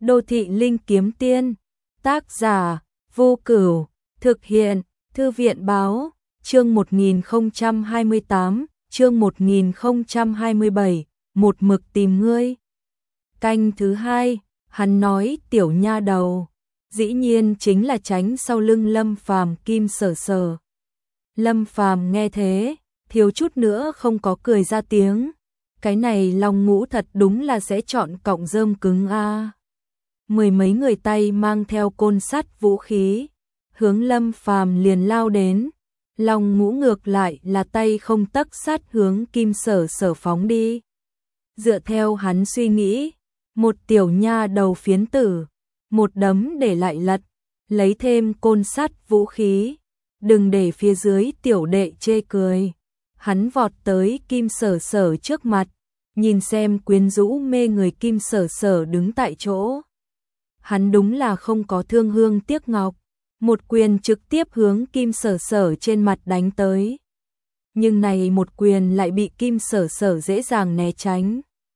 Đô thị linh kiếm tiên, tác giả, Vô Cửu, thực hiện, Thư viện báo, chương 1028, chương 1027, một mực tìm ngươi. Canh thứ hai, hắn nói tiểu nha đầu, dĩ nhiên chính là tránh sau lưng Lâm Phàm Kim Sở Sở. Lâm Phàm nghe thế, thiếu chút nữa không có cười ra tiếng. Cái này Long Ngũ thật đúng là sẽ chọn cọng rơm cứng a. Mười mấy người tay mang theo côn sắt vũ khí, hướng Lâm Phàm liền lao đến. Long Ngũ ngược lại là tay không tấc sắt hướng Kim Sở Sở phóng đi. Dựa theo hắn suy nghĩ, một tiểu nha đầu phiến tử, một đấm để lại lật, lấy thêm côn sắt vũ khí, đừng để phía dưới tiểu đệ chê cười. Hắn vọt tới Kim Sở Sở trước mặt, nhìn xem quyến rũ mê người Kim Sở Sở đứng tại chỗ. Hắn đúng là không có thương hương tiếc ngọc, một quyền trực tiếp hướng Kim Sở Sở trên mặt đánh tới. Nhưng này một quyền lại bị Kim Sở Sở dễ dàng né tránh.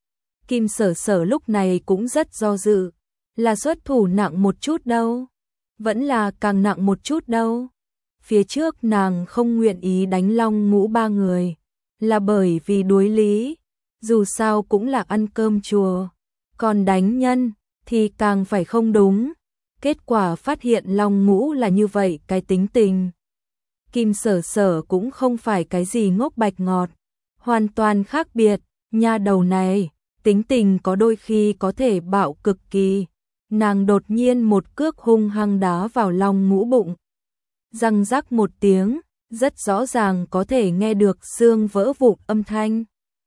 Kim Sở Sở lúc này cũng rất do dự, là xuất thủ nặng một chút đâu, vẫn là càng nặng một chút đâu. Phía trước nàng không nguyện ý đánh Long Ngũ ba người, là bởi vì đối lý, dù sao cũng là ăn cơm chùa, còn đánh nhân thì càng phải không đúng. Kết quả phát hiện Long Ngũ là như vậy cái tính tình. Kim Sở Sở cũng không phải cái gì ngốc bạch ngọt, hoàn toàn khác biệt. Nha đầu này, tính tình có đôi khi có thể bạo cực kỳ. Nàng đột nhiên một cước hung hăng đá vào Long Ngũ bụng. Răng rắc một tiếng, rất rõ ràng có thể nghe được xương vỡ vụn âm thanh.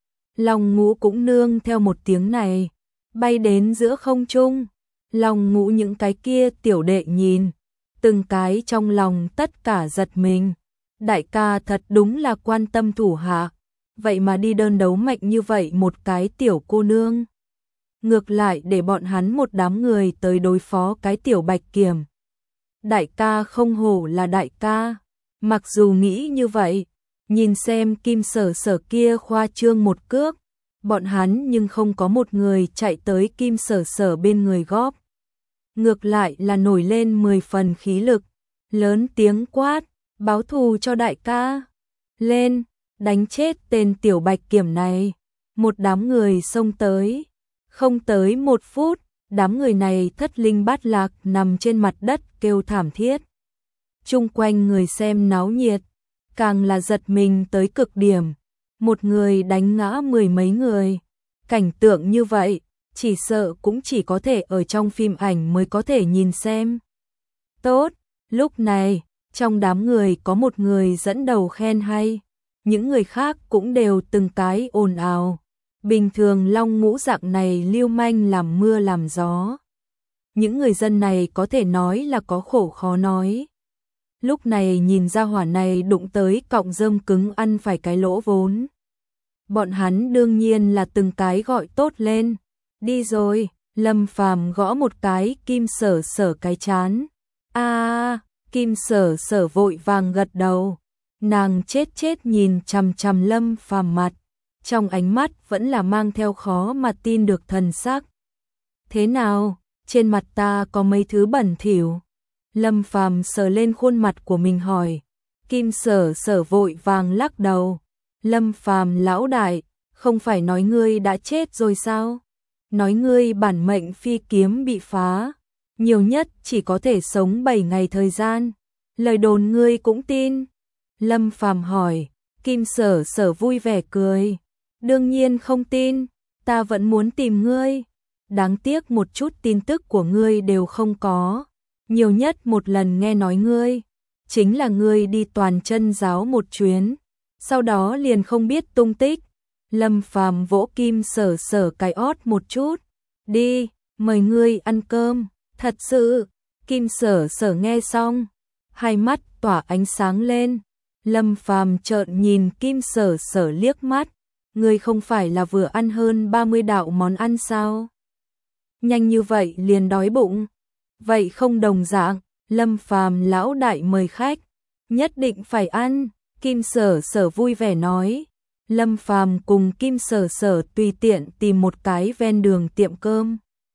Long Ngũ cũng nương theo một tiếng này, bay đến giữa không trung. Long Ngũ những cái kia tiểu đệ nhìn, từng cái trong lòng tất cả giật mình. Đại ca thật đúng là quan tâm thủ hạ, vậy mà đi đơn đấu mạnh như vậy một cái tiểu cô nương. Ngược lại để bọn hắn một đám người tới đối phó cái tiểu Bạch Kiểm. Đại ca không hổ là đại ca. Mặc dù nghĩ như vậy, nhìn xem Kim Sở Sở kia khoa trương một cước, bọn hắn nhưng không có một người chạy tới Kim Sở Sở bên người góp. Ngược lại là nổi lên 10 phần khí lực, lớn tiếng quát, báo thù cho đại ca. Lên, đánh chết tên tiểu Bạch Kiểm này. Một đám người xông tới. Không tới 1 phút, đám người này thất linh bát lạc nằm trên mặt đất kêu thảm thiết. Chung quanh người xem náo nhiệt, càng là giật mình tới cực điểm. Một người đánh ngã 10 mấy người. Cảnh tượng như vậy, chỉ sợ cũng chỉ có thể ở trong phim ảnh mới có thể nhìn xem. Tốt, lúc này, trong đám người có một người dẫn đầu khen hay. Những người khác cũng đều từng cái ồn ào. Bình thường Long Ngũ dạng này lưu manh làm mưa làm gió. Những người dân này có thể nói là có khổ khó nói. Lúc này nhìn ra hỏa này đụng tới cọng rơm cứng ăn phải cái lỗ vốn. Bọn hắn đương nhiên là từng cái gọi tốt lên. Đi rồi, Lâm Phàm gõ một cái Kim Sở Sở cái chán. Kim Sở Sở vội vàng gật đầu. Nàng chết nhìn chằm chằm Lâm Phàm mặt. Trong ánh mắt vẫn là mang theo khó mà tin được thần sắc. Thế nào, trên mặt ta có mấy thứ bẩn thỉu? Lâm Phàm sờ lên khuôn mặt của mình hỏi. Kim Sở Sở vội vàng lắc đầu. Lâm Phàm lão đại, không phải nói ngươi đã chết rồi sao? Nói ngươi bản mệnh phi kiếm bị phá, nhiều nhất chỉ có thể sống 7 ngày thời gian. Lời đồn ngươi cũng tin? Lâm Phàm hỏi. Kim Sở Sở vui vẻ cười. Đương nhiên không tin, ta vẫn muốn tìm ngươi. Đáng tiếc một chút tin tức của ngươi đều không có. Nhiều nhất một lần nghe nói ngươi, chính là ngươi đi toàn chân giáo một chuyến, sau đó liền không biết tung tích. Lâm Phàm vỗ Kim Sở Sở cái ót một chút. Đi, mời ngươi ăn cơm. Thật sự, Kim Sở Sở nghe xong, hai mắt tỏa ánh sáng lên. Lâm Phàm trợn nhìn Kim Sở Sở liếc mắt. Ngươi không phải là vừa ăn hơn 30 đạo món ăn sao? Nhanh như vậy liền đói bụng. Vậy không đồng dạng, Lâm Phàm lão đại mời khách, nhất định phải ăn. Kim Sở Sở vui vẻ nói. Lâm Phàm cùng Kim Sở Sở tùy tiện tìm một cái ven đường tiệm cơm.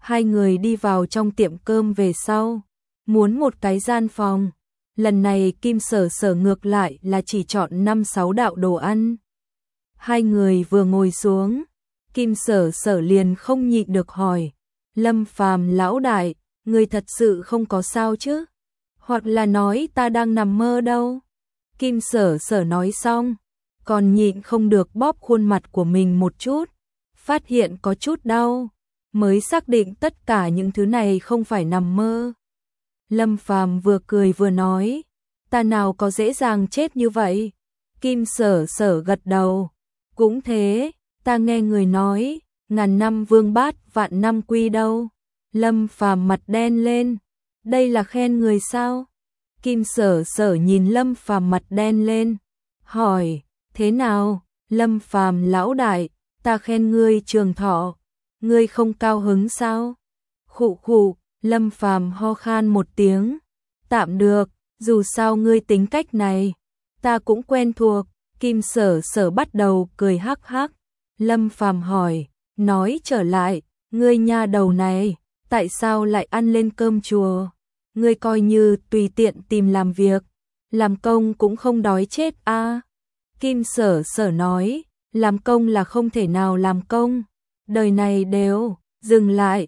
Hai người đi vào trong tiệm cơm về sau, muốn một cái gian phòng. Lần này Kim Sở Sở ngược lại là chỉ chọn 5-6 đạo đồ ăn. Hai người vừa ngồi xuống, Kim Sở Sở liền không nhịn được hỏi, Lâm Phàm lão đại, người thật sự không có sao chứ? Hoặc là nói ta đang nằm mơ đâu? Kim Sở Sở nói xong, còn nhịn không được bóp khuôn mặt của mình một chút, phát hiện có chút đau, mới xác định tất cả những thứ này không phải nằm mơ. Lâm Phàm vừa cười vừa nói, ta nào có dễ dàng chết như vậy? Kim Sở Sở gật đầu, cũng thế, ta nghe người nói, ngàn năm vương bát vạn năm quy đâu. Lâm Phàm mặt đen lên, đây là khen người sao? Kim Sở Sở nhìn Lâm Phàm mặt đen lên, hỏi, thế nào? Lâm Phàm lão đại, ta khen ngươi trường thọ, ngươi không cao hứng sao? Khụ khụ, Lâm Phàm ho khan một tiếng, tạm được, dù sao ngươi tính cách này, ta cũng quen thuộc. Kim Sở Sở bắt đầu cười hắc hắc. Lâm Phàm hỏi, nói trở lại, ngươi nha đầu này, tại sao lại ăn lên cơm chùa? Ngươi coi như tùy tiện tìm làm việc, làm công cũng không đói chết a. Kim Sở Sở nói, làm công là không thể nào làm công, đời này đều, dừng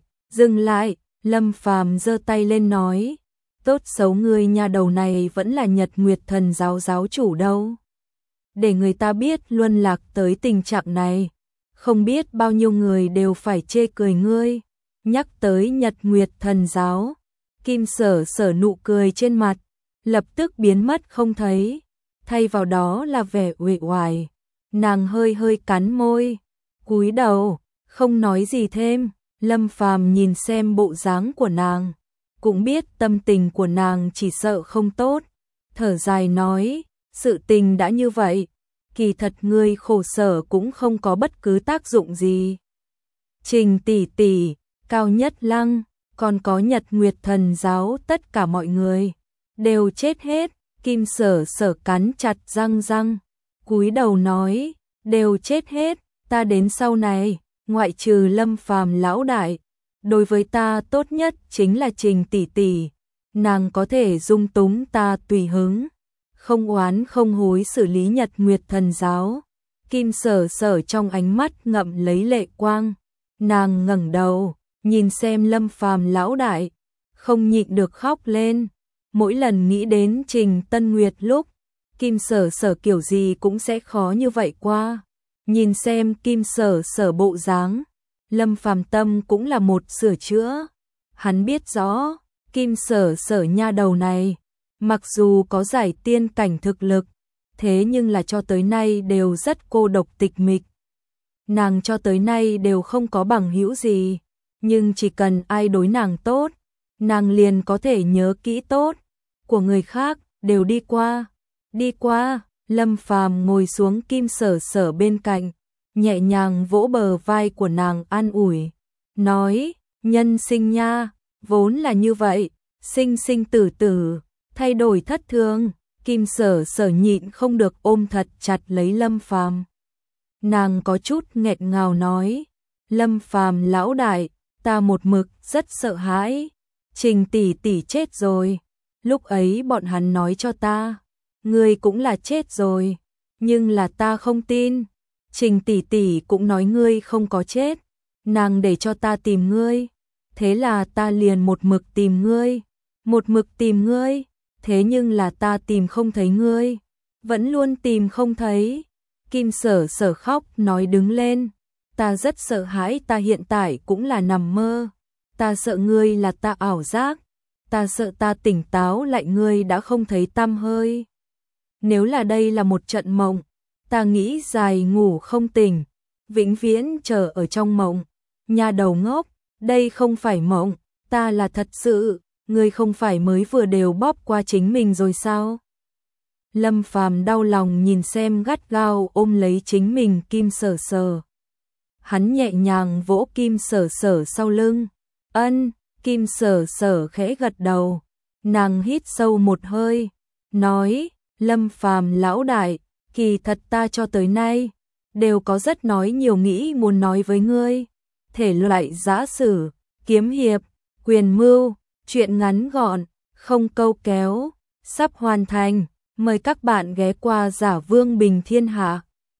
lại, Lâm Phàm giơ tay lên nói, tốt xấu ngươi nha đầu này vẫn là Nhật Nguyệt Thần giáo giáo chủ đâu. Để người ta biết luân lạc tới tình trạng này, không biết bao nhiêu người đều phải chê cười ngươi. Nhắc tới Nhật Nguyệt Thần giáo, Kim Sở Sở nụ cười trên mặt lập tức biến mất không thấy, thay vào đó là vẻ uể oải. Nàng hơi hơi cắn môi, cúi đầu, không nói gì thêm. Lâm Phàm nhìn xem bộ dáng của nàng, cũng biết tâm tình của nàng chỉ sợ không tốt, thở dài nói, sự tình đã như vậy, kỳ thật ngươi khổ sở cũng không có bất cứ tác dụng gì. Trình tỷ tỷ, Cao Nhất Lăng, còn có Nhật Nguyệt Thần giáo, tất cả mọi người đều chết hết. Kim Sở Sở cắn chặt răng, cúi đầu nói, đều chết hết, ta đến sau này, ngoại trừ Lâm Phàm lão đại, đối với ta tốt nhất chính là Trình tỷ tỷ, nàng có thể dung túng ta tùy hứng, không oán không hối xử lý Nhật Nguyệt Thần giáo. Kim Sở Sở trong ánh mắt ngậm lấy lệ quang, nàng ngẩng đầu, nhìn xem Lâm Phàm lão đại, không nhịn được khóc lên. Mỗi lần nghĩ đến Trình Tân Nguyệt lúc, Kim Sở Sở kiểu gì cũng sẽ khó như vậy qua. Nhìn xem Kim Sở Sở bộ dáng, Lâm Phàm tâm cũng là một sửa chữa. Hắn biết rõ, Kim Sở Sở nha đầu này, mặc dù có giải tiên cảnh thực lực, thế nhưng là cho tới nay đều rất cô độc tịch mịch. Nàng cho tới nay đều không có bằng hữu gì, nhưng chỉ cần ai đối nàng tốt, nàng liền có thể nhớ kỹ tốt của người khác, đều đi qua. Lâm Phàm ngồi xuống Kim Sở Sở bên cạnh, nhẹ nhàng vỗ bờ vai của nàng an ủi, nói, nhân sinh nha, vốn là như vậy, sinh sinh tử tử, thay đổi thất thường. Kim Sở Sở nhịn không được ôm thật chặt lấy Lâm Phàm. Nàng có chút nghẹn ngào nói, Lâm Phàm lão đại, ta một mực rất sợ hãi, Trình tỷ tỷ chết rồi, lúc ấy bọn hắn nói cho ta, ngươi cũng là chết rồi, nhưng là ta không tin. Trình tỷ tỷ cũng nói ngươi không có chết, nàng để cho ta tìm ngươi, thế là ta liền một mực tìm ngươi, thế nhưng là ta tìm không thấy ngươi, vẫn luôn tìm không thấy. Kim Sở Sở khóc nói đứng lên, ta rất sợ hãi, ta hiện tại cũng là nằm mơ, ta sợ ngươi là ta ảo giác, ta sợ ta tỉnh táo lại ngươi đã không thấy tăm hơi. Nếu là đây là một trận mộng, ta nghĩ dài ngủ không tỉnh, vĩnh viễn chờ ở trong mộng. Nhà đầu ngốc, đây không phải mộng, ta là thật sự, ngươi không phải mới vừa đều bóp qua chính mình rồi sao? Lâm Phàm đau lòng nhìn xem gắt gao ôm lấy chính mình Kim Sở Sở. Hắn nhẹ nhàng vỗ Kim Sở Sở sau lưng. Ân, Kim Sở Sở khẽ gật đầu. Nàng hít sâu một hơi, nói, Lâm Phàm lão đại, kỳ thật ta cho tới nay đều có rất nói nhiều nghĩ muốn nói với ngươi. Thể loại giã sử, kiếm hiệp, quyền mưu, truyện ngắn gọn, không câu kéo, sắp hoàn thành. Mời các bạn ghé qua Giả Vương Bình Thiên Hạ.